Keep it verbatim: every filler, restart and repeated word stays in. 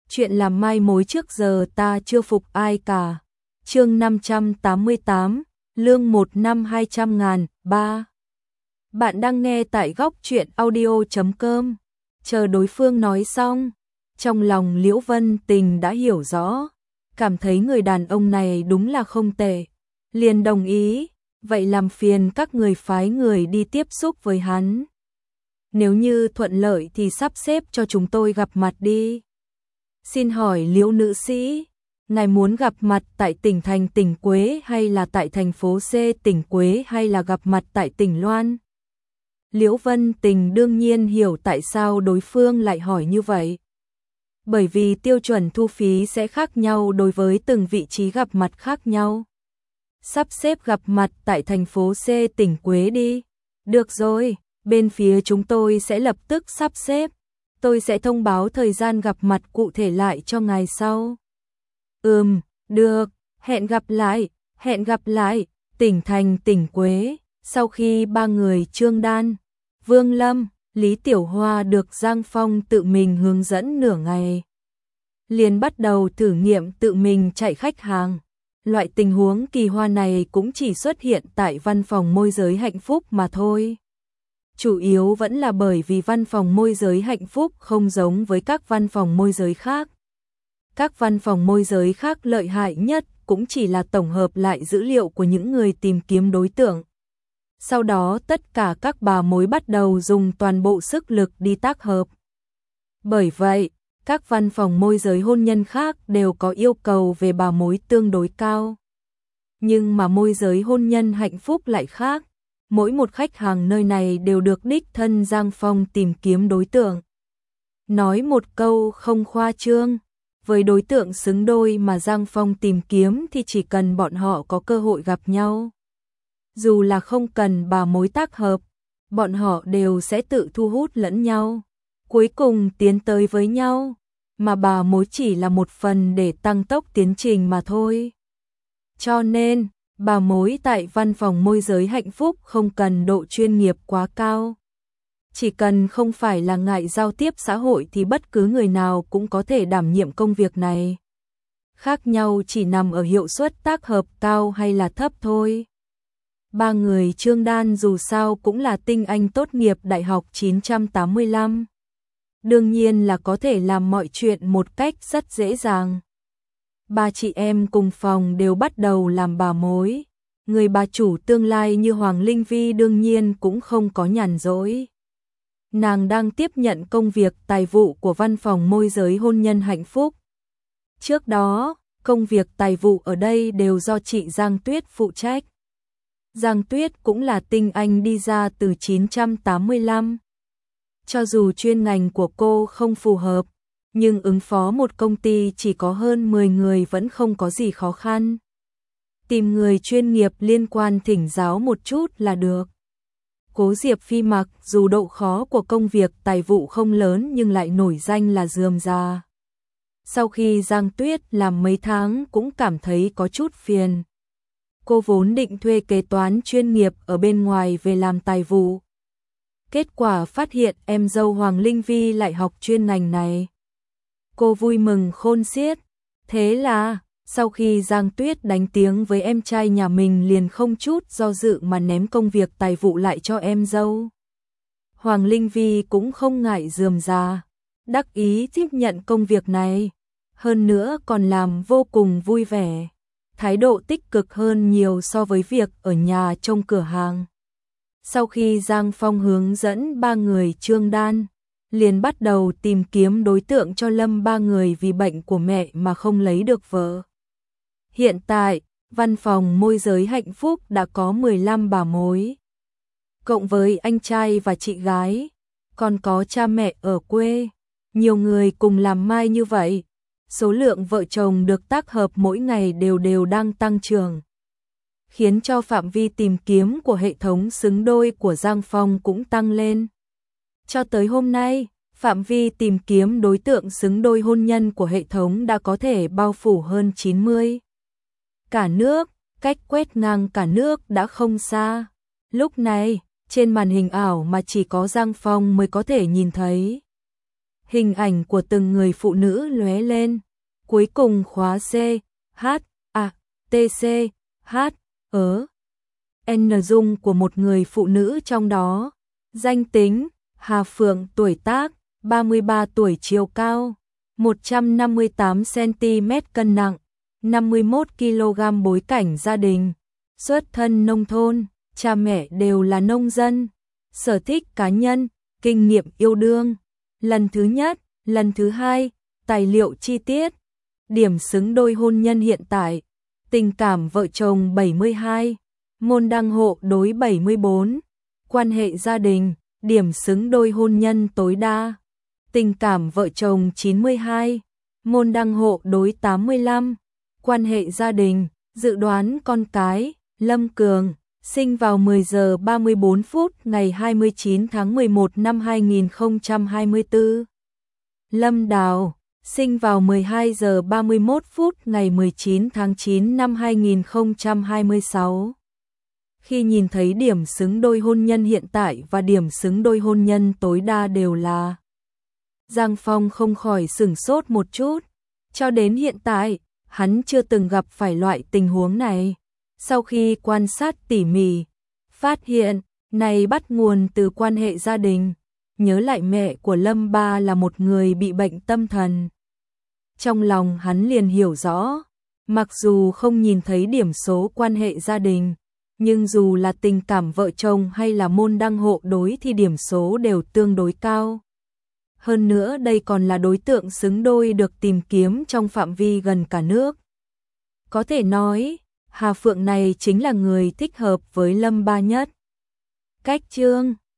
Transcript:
Chuyện làm mai mối trước giờ ta chưa phục ai cả. Chương năm trăm tám mươi tám, lương một năm hai trăm ngàn, ba. Bạn đang nghe tại góc truyện audio chấm com. Chờ đối phương nói xong, trong lòng Liễu Vân Tình đã hiểu rõ, cảm thấy người đàn ông này đúng là không tệ, liền đồng ý, vậy làm phiền các người phái người đi tiếp xúc với hắn. Nếu như thuận lợi thì sắp xếp cho chúng tôi gặp mặt đi. Xin hỏi Liễu nữ sĩ, ngài muốn gặp mặt tại tỉnh thành tỉnh Quế hay là tại thành phố C tỉnh Quế hay là gặp mặt tại tỉnh Loan? Liễu Vân Tình đương nhiên hiểu tại sao đối phương lại hỏi như vậy. Bởi vì tiêu chuẩn thu phí sẽ khác nhau đối với từng vị trí gặp mặt khác nhau. Sắp xếp gặp mặt tại thành phố C tỉnh Quế đi. Được rồi, bên phía chúng tôi sẽ lập tức sắp xếp. Tôi sẽ thông báo thời gian gặp mặt cụ thể lại cho ngài sau. Ừm, được, hẹn gặp lại, hẹn gặp lại, tỉnh thành tỉnh Quế. Sau khi ba người Trương Đan, Vương Lâm, Lý Tiểu Hoa được Giang Phong tự mình hướng dẫn nửa ngày, liền bắt đầu thử nghiệm tự mình chạy khách hàng. Loại tình huống kỳ hoa này cũng chỉ xuất hiện tại văn phòng môi giới hạnh phúc mà thôi. Chủ yếu vẫn là bởi vì văn phòng môi giới hạnh phúc không giống với các văn phòng môi giới khác. Các văn phòng môi giới khác lợi hại nhất cũng chỉ là tổng hợp lại dữ liệu của những người tìm kiếm đối tượng. Sau đó tất cả các bà mối bắt đầu dùng toàn bộ sức lực đi tác hợp. Bởi vậy, các văn phòng môi giới hôn nhân khác đều có yêu cầu về bà mối tương đối cao. Nhưng mà môi giới hôn nhân hạnh phúc lại khác. Mỗi một khách hàng nơi này đều được đích thân Giang Phong tìm kiếm đối tượng. Nói một câu không khoa trương, với đối tượng xứng đôi mà Giang Phong tìm kiếm thì chỉ cần bọn họ có cơ hội gặp nhau. Dù là không cần bà mối tác hợp, bọn họ đều sẽ tự thu hút lẫn nhau, cuối cùng tiến tới với nhau, mà bà mối chỉ là một phần để tăng tốc tiến trình mà thôi. Cho nên, bà mối tại văn phòng môi giới hạnh phúc không cần độ chuyên nghiệp quá cao. Chỉ cần không phải là ngại giao tiếp xã hội thì bất cứ người nào cũng có thể đảm nhiệm công việc này. Khác nhau chỉ nằm ở hiệu suất tác hợp cao hay là thấp thôi. Ba người Trương Đan dù sao cũng là tinh anh tốt nghiệp Đại học chín trăm tám mươi lăm. Đương nhiên là có thể làm mọi chuyện một cách rất dễ dàng. Ba chị em cùng phòng đều bắt đầu làm bà mối. Người bà chủ tương lai như Hoàng Linh Vi đương nhiên cũng không có nhàn rỗi. Nàng đang tiếp nhận công việc tài vụ của văn phòng môi giới hôn nhân hạnh phúc. Trước đó, công việc tài vụ ở đây đều do chị Giang Tuyết phụ trách. Giang Tuyết cũng là tinh anh đi ra từ chín trăm tám mươi lăm. Cho dù chuyên ngành của cô không phù hợp, nhưng ứng phó một công ty chỉ có hơn mười người vẫn không có gì khó khăn. Tìm người chuyên nghiệp liên quan thỉnh giáo một chút là được. Cố Diệp Phi mặc dù độ khó của công việc tài vụ không lớn nhưng lại nổi danh là rườm rà. Sau khi Giang Tuyết làm mấy tháng cũng cảm thấy có chút phiền. Cô vốn định thuê kế toán chuyên nghiệp ở bên ngoài về làm tài vụ. Kết quả phát hiện em dâu Hoàng Linh Vi lại học chuyên ngành này. Cô vui mừng khôn xiết. Thế là, sau khi Giang Tuyết đánh tiếng với em trai nhà mình liền không chút do dự mà ném công việc tài vụ lại cho em dâu. Hoàng Linh Vi cũng không ngại rườm rà, đắc ý tiếp nhận công việc này. Hơn nữa còn làm vô cùng vui vẻ. Thái độ tích cực hơn nhiều so với việc ở nhà trông cửa hàng. Sau khi Giang Phong hướng dẫn ba người Trương Đan, liền bắt đầu tìm kiếm đối tượng cho Lâm ba người vì bệnh của mẹ mà không lấy được vợ. Hiện tại, văn phòng môi giới hạnh phúc đã có mười lăm bà mối. Cộng với anh trai và chị gái, còn có cha mẹ ở quê. Nhiều người cùng làm mai như vậy. Số lượng vợ chồng được tác hợp mỗi ngày đều đều đang tăng trưởng, khiến cho phạm vi tìm kiếm của hệ thống xứng đôi của Giang Phong cũng tăng lên. Cho tới hôm nay, phạm vi tìm kiếm đối tượng xứng đôi hôn nhân của hệ thống đã có thể bao phủ hơn chín mươi. Cả nước, cách quét ngang cả nước đã không xa. Lúc này, trên màn hình ảo mà chỉ có Giang Phong mới có thể nhìn thấy. Hình ảnh của từng người phụ nữ lóe lên. Cuối cùng khóa C, H, A, T, C, H, ớ. N dung của một người phụ nữ trong đó. Danh tính, Hà Phượng, tuổi tác, ba mươi ba tuổi, chiều cao, một trăm năm mươi tám xăng-ti-mét, cân nặng, năm mươi mốt ki lô gam, bối cảnh gia đình, xuất thân nông thôn, cha mẹ đều là nông dân, sở thích cá nhân, kinh nghiệm yêu đương, lần thứ nhất, lần thứ hai, tài liệu chi tiết, điểm xứng đôi hôn nhân hiện tại, tình cảm vợ chồng bảy mươi hai, môn đăng hộ đối bảy mươi bốn, quan hệ gia đình, điểm xứng đôi hôn nhân tối đa, tình cảm vợ chồng chín mươi hai, môn đăng hộ đối tám mươi lăm, quan hệ gia đình, dự đoán con cái, Lâm Cường, sinh vào mười giờ ba mươi bốn phút ngày hai mươi chín tháng mười một năm hai nghìn không trăm hai mươi tư. Lâm Đào, sinh vào mười hai giờ ba mươi mốt phút ngày mười chín tháng chín năm hai nghìn không trăm hai mươi sáu. Khi nhìn thấy điểm xứng đôi hôn nhân hiện tại và điểm xứng đôi hôn nhân tối đa đều là, Giang Phong không khỏi sửng sốt một chút. Cho đến hiện tại, hắn chưa từng gặp phải loại tình huống này. Sau khi quan sát tỉ mỉ, phát hiện này bắt nguồn từ quan hệ gia đình. Nhớ lại mẹ của Lâm Ba là một người bị bệnh tâm thần. Trong lòng hắn liền hiểu rõ, mặc dù không nhìn thấy điểm số quan hệ gia đình, nhưng dù là tình cảm vợ chồng hay là môn đăng hộ đối thì điểm số đều tương đối cao. Hơn nữa đây còn là đối tượng xứng đôi được tìm kiếm trong phạm vi gần cả nước. Có thể nói, Hà Phượng này chính là người thích hợp với Lâm Ba nhất. Cách chương